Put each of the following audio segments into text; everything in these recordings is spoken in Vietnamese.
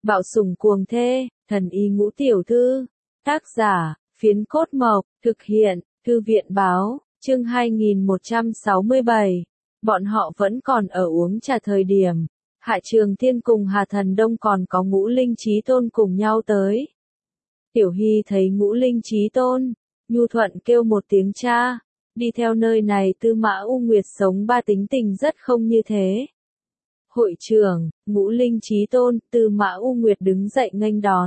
Bạo sủng cuồng thê, thần y ngũ tiểu thư. Tác giả, Phiến Cốt Mộc, thực hiện, Thư viện Báo, chương 2167. Bọn họ vẫn còn ở uống trà thời điểm. Hạ Trường Thiên cùng Hà Thần Đông còn có Ngũ Linh Chí Tôn cùng nhau tới. Tiểu Hy thấy Ngũ Linh Chí Tôn, nhu thuận kêu một tiếng cha. Đi theo nơi này Tư Mã U Nguyệt sống ba tính tình rất không như thế. Hội trưởng, Ngũ Linh Chí Tôn, Tư Mã U Nguyệt đứng dậy nghênh đón.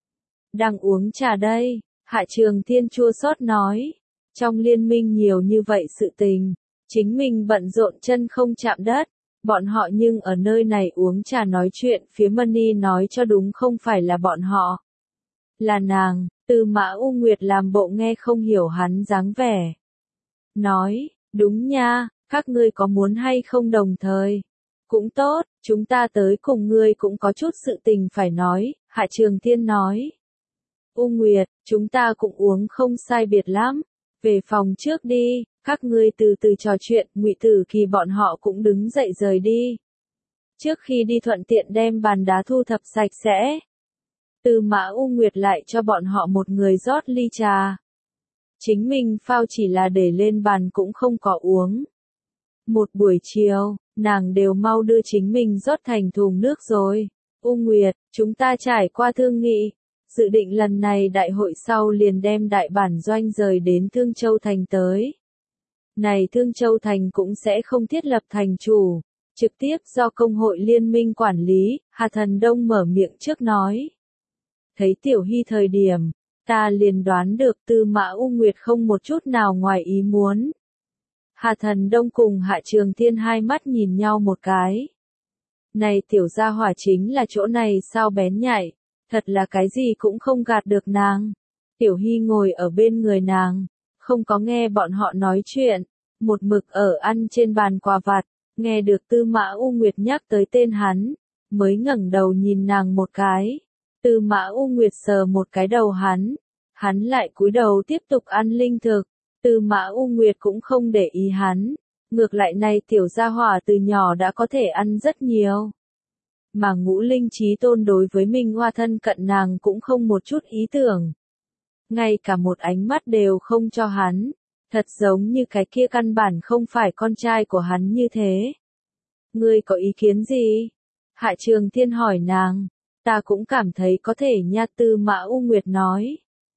Đang uống trà đây, Hạ Trường Thiên chua xót nói. Trong liên minh nhiều như vậy sự tình, chính mình bận rộn chân không chạm đất. Bọn họ nhưng ở nơi này uống trà nói chuyện, phía Mani nói cho đúng không phải là bọn họ. Là nàng. Tư Mã U Nguyệt làm bộ nghe không hiểu hắn dáng vẻ. Nói, đúng nha, các ngươi có muốn hay không đồng thời. Cũng tốt, chúng ta tới cùng ngươi cũng có chút sự tình phải nói, Hạ Trường Thiên nói. U Nguyệt, chúng ta cũng uống không sai biệt lắm. Về phòng trước đi, các ngươi từ từ trò chuyện, Ngụy Tử Kỳ bọn họ cũng đứng dậy rời đi. Trước khi đi thuận tiện đem bàn đá thu thập sạch sẽ. Tư Mã U Nguyệt lại cho bọn họ một người rót ly trà. Chính mình phao chỉ là để lên bàn cũng không có uống. Một buổi chiều, nàng đều mau đưa chính mình rót thành thùng nước rồi. U Nguyệt, chúng ta trải qua thương nghị. Dự định lần này đại hội sau liền đem đại bản doanh rời đến Thương Châu Thành tới. Này Thương Châu Thành cũng sẽ không thiết lập thành chủ, trực tiếp do công hội liên minh quản lý, Hà Thần Đông mở miệng trước nói. Thấy Tiểu Hy thời điểm, ta liền đoán được Tư Mã U Nguyệt không một chút nào ngoài ý muốn. Hà Thần Đông cùng Hạ Trường Thiên hai mắt nhìn nhau một cái. Này tiểu gia hỏa chính là chỗ này sao bén nhạy, thật là cái gì cũng không gạt được nàng. Tiểu Hy ngồi ở bên người nàng, không có nghe bọn họ nói chuyện, một mực ở ăn trên bàn quà vặt, nghe được Tư Mã U Nguyệt nhắc tới tên hắn, mới ngẩng đầu nhìn nàng một cái. Tư Mã U Nguyệt sờ một cái đầu hắn lại cúi đầu tiếp tục ăn linh thực. Tư Mã U Nguyệt cũng không để ý hắn, ngược lại này tiểu gia hỏa từ nhỏ đã có thể ăn rất nhiều. Mà Ngũ Linh Chí Tôn đối với Minh Hoa thân cận nàng cũng không một chút ý tưởng. Ngay cả một ánh mắt đều không cho hắn, thật giống như cái kia căn bản không phải con trai của hắn như thế. Ngươi có ý kiến gì? Hạ Trường Thiên hỏi nàng. Ta cũng cảm thấy có thể nha, Tư Mã U Nguyệt nói.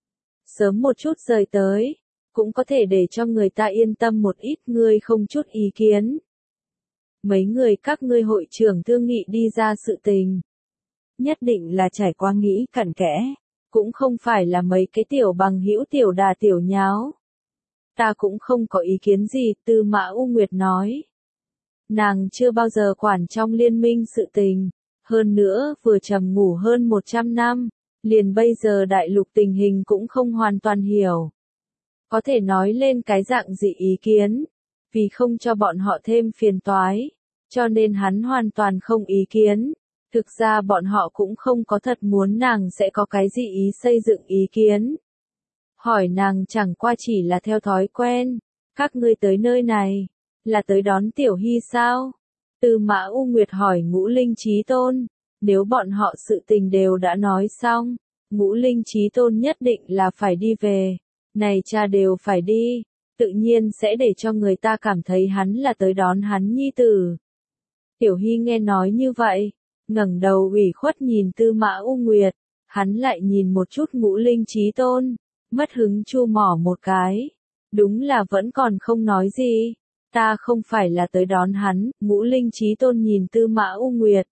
Sớm một chút rời tới, cũng có thể để cho người ta yên tâm một ít, ngươi không chút ý kiến. Mấy người các ngươi hội trưởng thương nghị đi ra sự tình. Nhất định là trải qua nghĩ cặn kẽ, cũng không phải là mấy cái tiểu bằng hữu tiểu đà tiểu nháo. Ta cũng không có ý kiến gì, Tư Mã U Nguyệt nói. Nàng chưa bao giờ quản trong liên minh sự tình. Hơn nữa, vừa trầm ngủ hơn 100 năm, liền bây giờ đại lục tình hình cũng không hoàn toàn hiểu. Có thể nói lên cái dạng gì ý kiến, vì không cho bọn họ thêm phiền toái, cho nên hắn hoàn toàn không ý kiến. Thực ra bọn họ cũng không có thật muốn nàng sẽ có cái gì ý xây dựng ý kiến. Hỏi nàng chẳng qua chỉ là theo thói quen, các ngươi tới nơi này, là tới đón Tiểu Hy sao? Tư Mã U Nguyệt hỏi Ngũ Linh Chí Tôn, nếu bọn họ sự tình đều đã nói xong, Ngũ Linh Chí Tôn nhất định là phải đi về, này cha đều phải đi, tự nhiên sẽ để cho người ta cảm thấy hắn là tới đón hắn nhi tử. Tiểu Hy nghe nói như vậy, ngẩng đầu ủy khuất nhìn Tư Mã U Nguyệt, hắn lại nhìn một chút Ngũ Linh Chí Tôn, mất hứng chu mỏ một cái, đúng là vẫn còn không nói gì. Ta không phải là tới đón hắn, Ngũ Linh Chí Tôn nhìn Tư Mã U Nguyệt.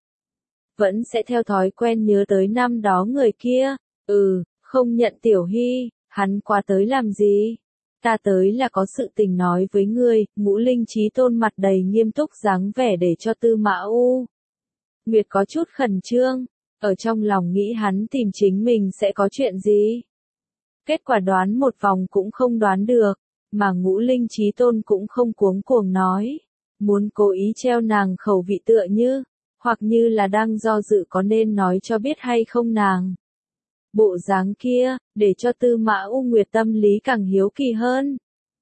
Vẫn sẽ theo thói quen nhớ tới năm đó người kia, không nhận Tiểu Hy, hắn qua tới làm gì? Ta tới là có sự tình nói với ngươi, Ngũ Linh Chí Tôn mặt đầy nghiêm túc dáng vẻ để cho Tư Mã U Nguyệt có chút khẩn trương, ở trong lòng nghĩ hắn tìm chính mình sẽ có chuyện gì. Kết quả đoán một vòng cũng không đoán được. Mà Ngũ Linh Chí Tôn cũng không cuống cuồng nói, muốn cố ý treo nàng khẩu vị tựa như, hoặc như là đang do dự có nên nói cho biết hay không nàng. Bộ dáng kia, để cho Tư Mã U Nguyệt tâm lý càng hiếu kỳ hơn.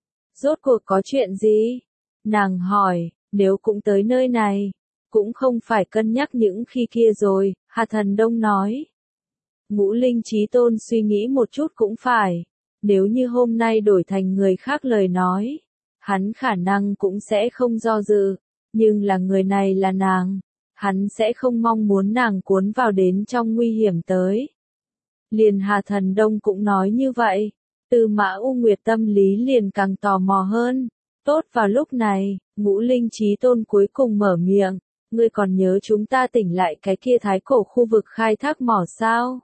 Rốt cuộc có chuyện gì? Nàng hỏi, nếu cũng tới nơi này, cũng không phải cân nhắc những khi kia rồi, Hà Thần Đông nói. Ngũ Linh Chí Tôn suy nghĩ một chút cũng phải. Nếu như hôm nay đổi thành người khác lời nói, hắn khả năng cũng sẽ không do dự. Nhưng là người này là nàng. Hắn sẽ không mong muốn nàng cuốn vào đến trong nguy hiểm tới. Liền Hà Thần Đông cũng nói như vậy. Tư Mã U Nguyệt tâm lý liền càng tò mò hơn. Tốt vào lúc này, Ngũ Linh Chí Tôn cuối cùng mở miệng. Ngươi còn nhớ chúng ta tỉnh lại cái kia thái cổ khu vực khai thác mỏ sao?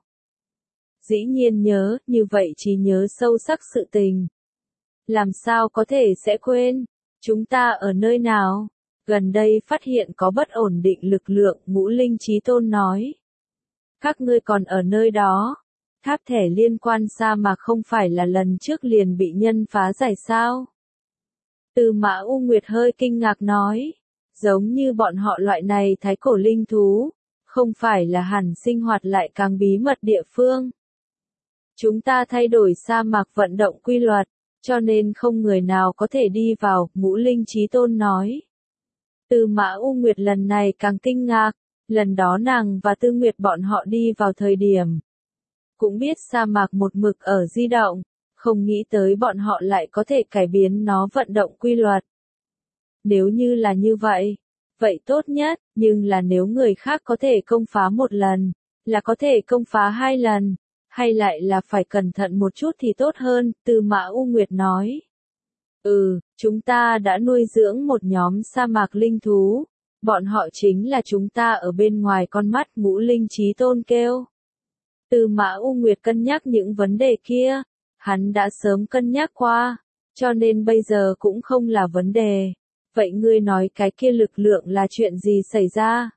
Dĩ nhiên nhớ, như vậy chỉ nhớ sâu sắc sự tình. Làm sao có thể sẽ quên? Chúng ta ở nơi nào? Gần đây phát hiện có bất ổn định lực lượng, Ngũ Linh Chí Tôn nói. Các ngươi còn ở nơi đó. Tháp thẻ liên quan sa mạc không phải là lần trước liền bị nhân phá giải sao? Tư Mã U Nguyệt hơi kinh ngạc nói. Giống như bọn họ loại này thái cổ linh thú, không phải là hẳn sinh hoạt lại càng bí mật địa phương. Chúng ta thay đổi sa mạc vận động quy luật, cho nên không người nào có thể đi vào, Ngũ Linh Chí Tôn nói. Tư Mã U Nguyệt lần này càng kinh ngạc, lần đó nàng và Tư Nguyệt bọn họ đi vào thời điểm. Cũng biết sa mạc một mực ở di động, không nghĩ tới bọn họ lại có thể cải biến nó vận động quy luật. Nếu như là như vậy, vậy tốt nhất, nhưng là nếu người khác có thể công phá một lần, là có thể công phá hai lần, hay lại là phải cẩn thận một chút thì tốt hơn, Tư Mã U Nguyệt nói. Chúng ta đã nuôi dưỡng một nhóm sa mạc linh thú, bọn họ chính là chúng ta ở bên ngoài con mắt, Ngũ Linh Chí Tôn kêu. Tư Mã U Nguyệt cân nhắc những vấn đề kia, hắn đã sớm cân nhắc qua, cho nên bây giờ cũng không là vấn đề. Vậy ngươi nói cái kia lực lượng là chuyện gì xảy ra?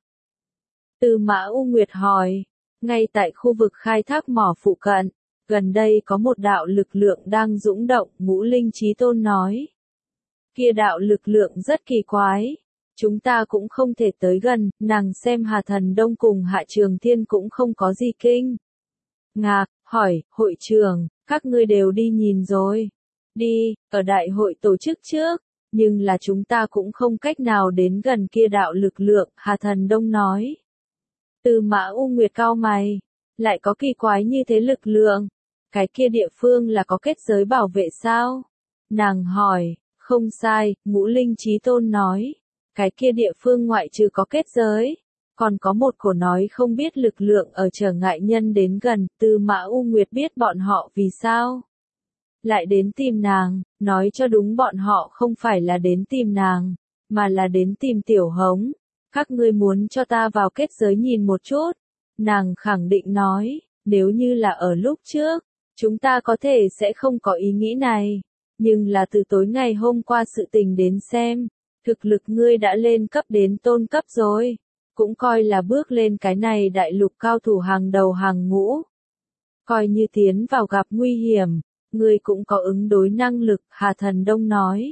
Tư Mã U Nguyệt hỏi, ngay tại khu vực khai thác mỏ phụ cận, gần đây có một đạo lực lượng đang dũng động, Ngũ Linh Chí Tôn nói. Kia đạo lực lượng rất kỳ quái, chúng ta cũng không thể tới gần, nàng xem Hà Thần Đông cùng Hạ Trường Thiên cũng không có gì kinh. Ngạc, hỏi, hội trường, các ngươi đều đi nhìn rồi. Đi, ở đại hội tổ chức trước. Nhưng là chúng ta cũng không cách nào đến gần kia đạo lực lượng, Hà Thần Đông nói. Tư Mã U Nguyệt cau mày, lại có kỳ quái như thế lực lượng. Cái kia địa phương là có kết giới bảo vệ sao? Nàng hỏi, không sai, Ngũ Linh Chí Tôn nói. Cái kia địa phương ngoại trừ có kết giới, còn có một cổ nói không biết lực lượng ở trở ngại nhân đến gần, Tư Mã U Nguyệt biết bọn họ vì sao. Lại đến tìm nàng, nói cho đúng bọn họ không phải là đến tìm nàng, mà là đến tìm Tiểu Hống. Các ngươi muốn cho ta vào kết giới nhìn một chút. Nàng khẳng định nói, nếu như là ở lúc trước, chúng ta có thể sẽ không có ý nghĩ này. Nhưng là từ tối ngày hôm qua sự tình đến xem, thực lực ngươi đã lên cấp đến tôn cấp rồi. Cũng coi là bước lên cái này đại lục cao thủ hàng đầu hàng ngũ. Coi như tiến vào gặp nguy hiểm. Ngươi cũng có ứng đối năng lực, Hà Thần Đông nói.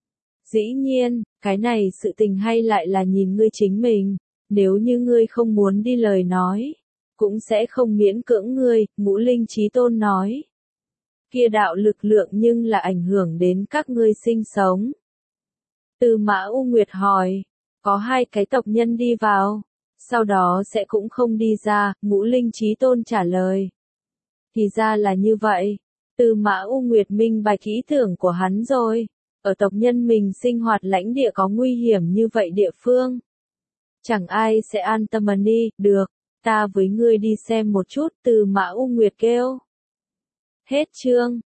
Dĩ nhiên, cái này sự tình hay lại là nhìn ngươi chính mình, nếu như ngươi không muốn đi lời nói, cũng sẽ không miễn cưỡng ngươi, Ngũ Linh Chí Tôn nói. Kia đạo lực lượng nhưng là ảnh hưởng đến các ngươi sinh sống. Tư Mã U Nguyệt hỏi, có hai cái tộc nhân đi vào, sau đó sẽ cũng không đi ra, Ngũ Linh Chí Tôn trả lời. Thì ra là như vậy. Tư Mã U Nguyệt minh bạch ý tưởng của hắn rồi. Ở tộc nhân mình sinh hoạt lãnh địa có nguy hiểm như vậy địa phương. Chẳng ai sẽ an tâm đi, được, ta với ngươi đi xem một chút, Tư Mã U Nguyệt kêu. Hết chương.